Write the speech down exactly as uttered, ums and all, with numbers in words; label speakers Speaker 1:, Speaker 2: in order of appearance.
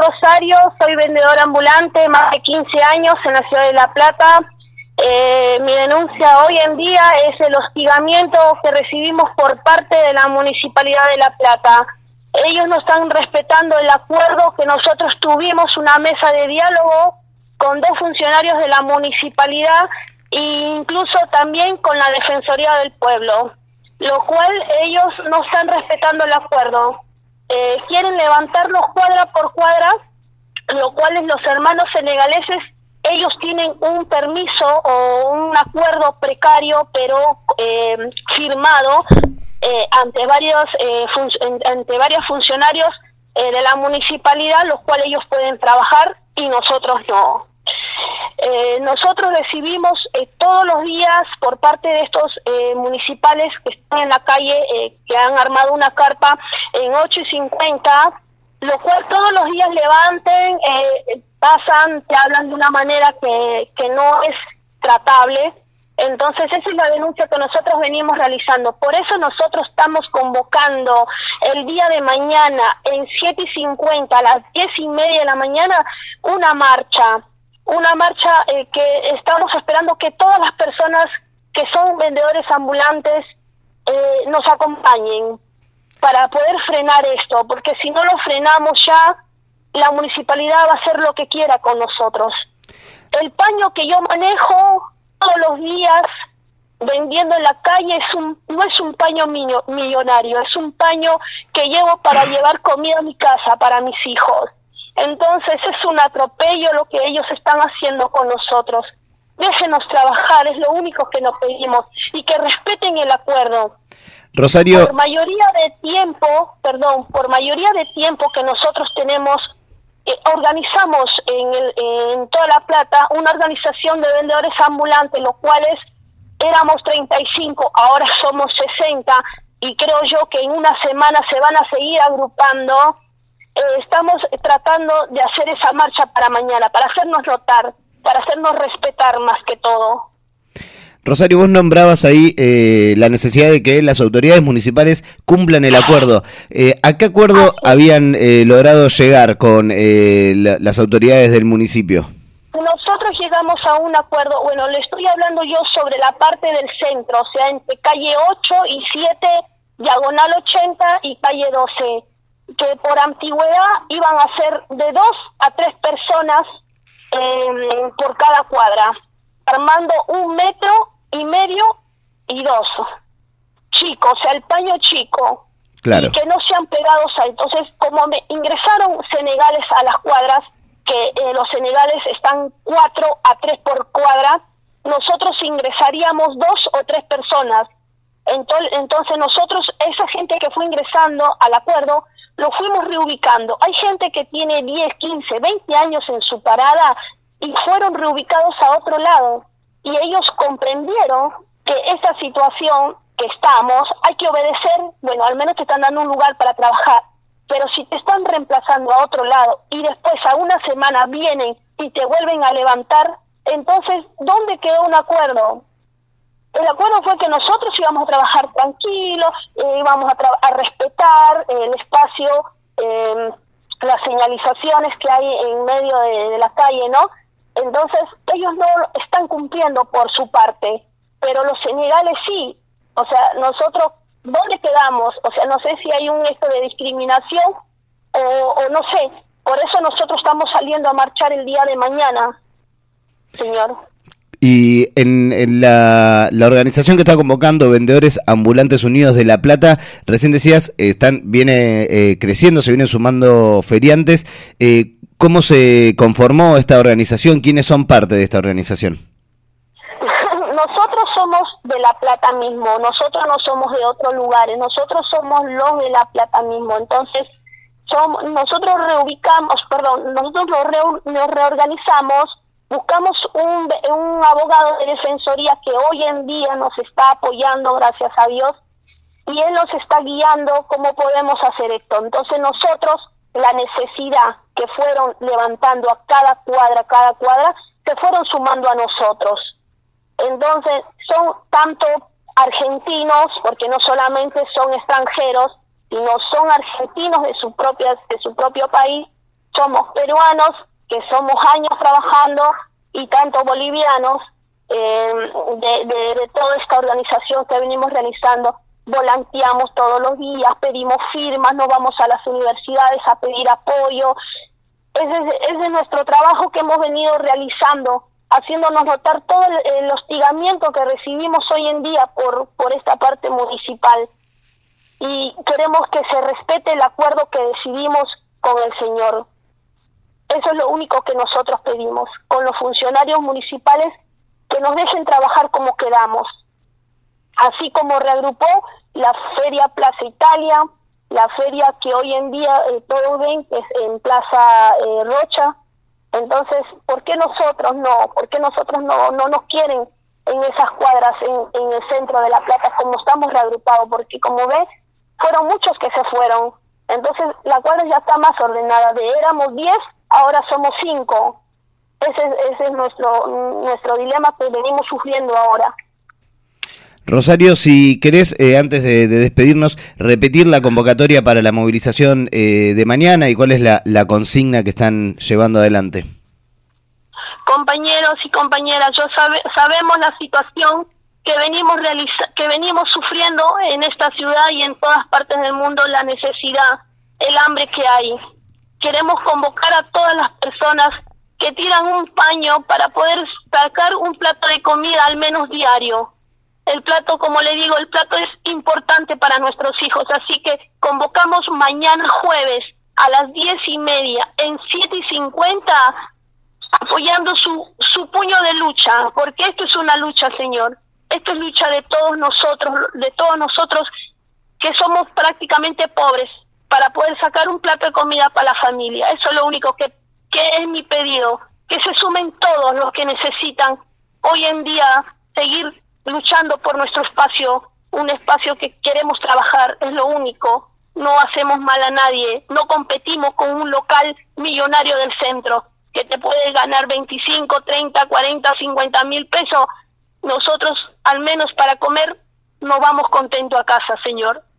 Speaker 1: Rosario, soy vendedora ambulante, más de quince años en la ciudad de La Plata. Eh, mi denuncia hoy en día es el hostigamiento que recibimos por parte de la Municipalidad de La Plata. Ellos no están respetando el acuerdo que nosotros tuvimos, una mesa de diálogo con dos funcionarios de la municipalidad e incluso también con la Defensoría del Pueblo, lo cual ellos no están respetando el acuerdo. Eh, quieren levantarnos cuadra por cuadra, lo cual los hermanos senegaleses, ellos tienen un permiso o un acuerdo precario, pero eh, firmado eh, ante varios eh, fun- ante varios funcionarios eh, de la municipalidad, los cuales ellos pueden trabajar y nosotros no. Eh, nosotros recibimos eh, todos los días por parte de estos eh, municipales que están en la calle, eh, que han armado una carpa en ocho y cincuenta, lo cual todos los días levanten, eh, pasan, te hablan de una manera que, que no es tratable. Entonces esa es la denuncia que nosotros venimos realizando. Por eso nosotros estamos convocando el día de mañana en siete y cincuenta, a las diez y media de la mañana, una marcha. Una marcha eh, que estamos esperando que todas las personas que son vendedores ambulantes eh, nos acompañen para poder frenar esto, porque si no lo frenamos ya, la municipalidad va a hacer lo que quiera con nosotros. El paño que yo manejo todos los días vendiendo en la calle es un, no es un paño millo, millonario, es un paño que llevo para llevar comida a mi casa, para mis hijos. Entonces es un atropello lo que ellos están haciendo con nosotros. Déjenos trabajar, es lo único que nos pedimos, y que respeten el acuerdo.
Speaker 2: Rosario.
Speaker 1: Por mayoría de tiempo, perdón, por mayoría de tiempo que nosotros tenemos, eh, organizamos en, el, en toda La Plata una organización de vendedores ambulantes, los cuales éramos treinta y cinco, ahora somos sesenta, y creo yo que en una semana se van a seguir agrupando. Eh, estamos tratando de hacer esa marcha para mañana, para hacernos notar, para hacernos respetar más que todo.
Speaker 2: Rosario, vos nombrabas ahí eh, la necesidad de que las autoridades municipales cumplan el acuerdo. Eh, ¿A qué acuerdo ah, sí. habían eh, logrado llegar con eh, la, las autoridades del municipio?
Speaker 1: Nosotros llegamos a un acuerdo, bueno, le estoy hablando yo sobre la parte del centro, o sea, entre calle ocho y siete, diagonal ochenta y calle doce. Que por antigüedad iban a ser de dos a tres personas eh, por cada cuadra, armando un metro y medio y dos. Chico, o sea, el paño chico.
Speaker 2: Claro.
Speaker 1: Y que no sean pegados a... Entonces, como me ingresaron senegales a las cuadras, que eh, los senegales están cuatro a tres por cuadra, nosotros ingresaríamos dos o tres personas. Entonces, entonces nosotros, esa gente que fue ingresando al acuerdo, lo fuimos reubicando. Hay gente que tiene diez, quince, veinte años en su parada y fueron reubicados a otro lado. Y ellos comprendieron que esta situación que estamos, hay que obedecer, bueno, al menos te están dando un lugar para trabajar, pero si te están reemplazando a otro lado y después a una semana vienen y te vuelven a levantar, entonces, ¿dónde quedó un acuerdo? El acuerdo fue que nosotros íbamos a trabajar tranquilos, eh, íbamos a, tra- a respetar eh, el espacio, eh, las señalizaciones que hay en medio de, de la calle, ¿no? Entonces, ellos no están cumpliendo por su parte, pero los senegales sí. O sea, nosotros, ¿dónde quedamos? O sea, no sé si hay un esto de discriminación o, o no sé. Por eso nosotros estamos saliendo a marchar el día de mañana, señor.
Speaker 2: Y en, en la, la organización que está convocando Vendedores Ambulantes Unidos de La Plata, recién decías, eh, están viene eh, creciendo, se vienen sumando feriantes. Eh, ¿Cómo se conformó esta organización? ¿Quiénes son parte de esta organización?
Speaker 1: Nosotros somos de La Plata mismo, nosotros no somos de otros lugares, nosotros somos los de La Plata mismo. Entonces, somos, nosotros reubicamos, perdón, nosotros nos, re, nos reorganizamos. Buscamos un, un abogado de defensoría que hoy en día nos está apoyando, gracias a Dios, y él nos está guiando cómo podemos hacer esto. Entonces nosotros, la necesidad que fueron levantando a cada cuadra, cada cuadra, se fueron sumando a nosotros. Entonces son tanto argentinos, porque no solamente son extranjeros, sino son argentinos de su propia, de su propio país, somos peruanos, que somos años trabajando, y tanto bolivianos, eh, de, de, de toda esta organización que venimos realizando. Volanteamos todos los días, pedimos firmas, nos vamos a las universidades a pedir apoyo. Ese es, ese es nuestro trabajo que hemos venido realizando, haciéndonos notar todo el, el hostigamiento que recibimos hoy en día por, por esta parte municipal. Y queremos que se respete el acuerdo que decidimos con el señor. Eso es lo único que nosotros pedimos, con los funcionarios municipales, que nos dejen trabajar como queramos. Así como reagrupó la Feria Plaza Italia, la feria que hoy en día eh, todos ven que es en Plaza eh, Rocha. Entonces, ¿por qué nosotros no? ¿Por qué nosotros no, no nos quieren en esas cuadras, en, en el centro de La Plata, como estamos reagrupados? Porque como ves, fueron muchos que se fueron. Entonces, la cuadra ya está más ordenada. De éramos diez, ahora somos cinco. Ese, ese es nuestro, nuestro dilema que venimos sufriendo ahora.
Speaker 2: Rosario, si querés, eh, antes de, de despedirnos, repetir la convocatoria para la movilización eh, de mañana y cuál es la, la consigna que están llevando adelante.
Speaker 1: Compañeros y compañeras, yo sabe, sabemos la situación que venimos realiza, que venimos sufriendo en esta ciudad y en todas partes del mundo, la necesidad, el hambre que hay. Queremos convocar a todas las personas que tiran un paño para poder sacar un plato de comida al menos diario. El plato, como le digo, el plato es importante para nuestros hijos, así que convocamos mañana jueves a las diez y media en siete y cincuenta, apoyando su, su puño de lucha, porque esto es una lucha, señor. Esto es lucha de todos nosotros, de todos nosotros que somos prácticamente pobres, para poder sacar un plato de comida para la familia. Eso es lo único que, que es mi pedido, que se sumen todos los que necesitan hoy en día seguir luchando por nuestro espacio, un espacio que queremos trabajar, es lo único. No hacemos mal a nadie, no competimos con un local millonario del centro que te puede ganar veinticinco, treinta, cuarenta, cincuenta mil pesos. Nosotros, al menos para comer, nos vamos contentos a casa, señor.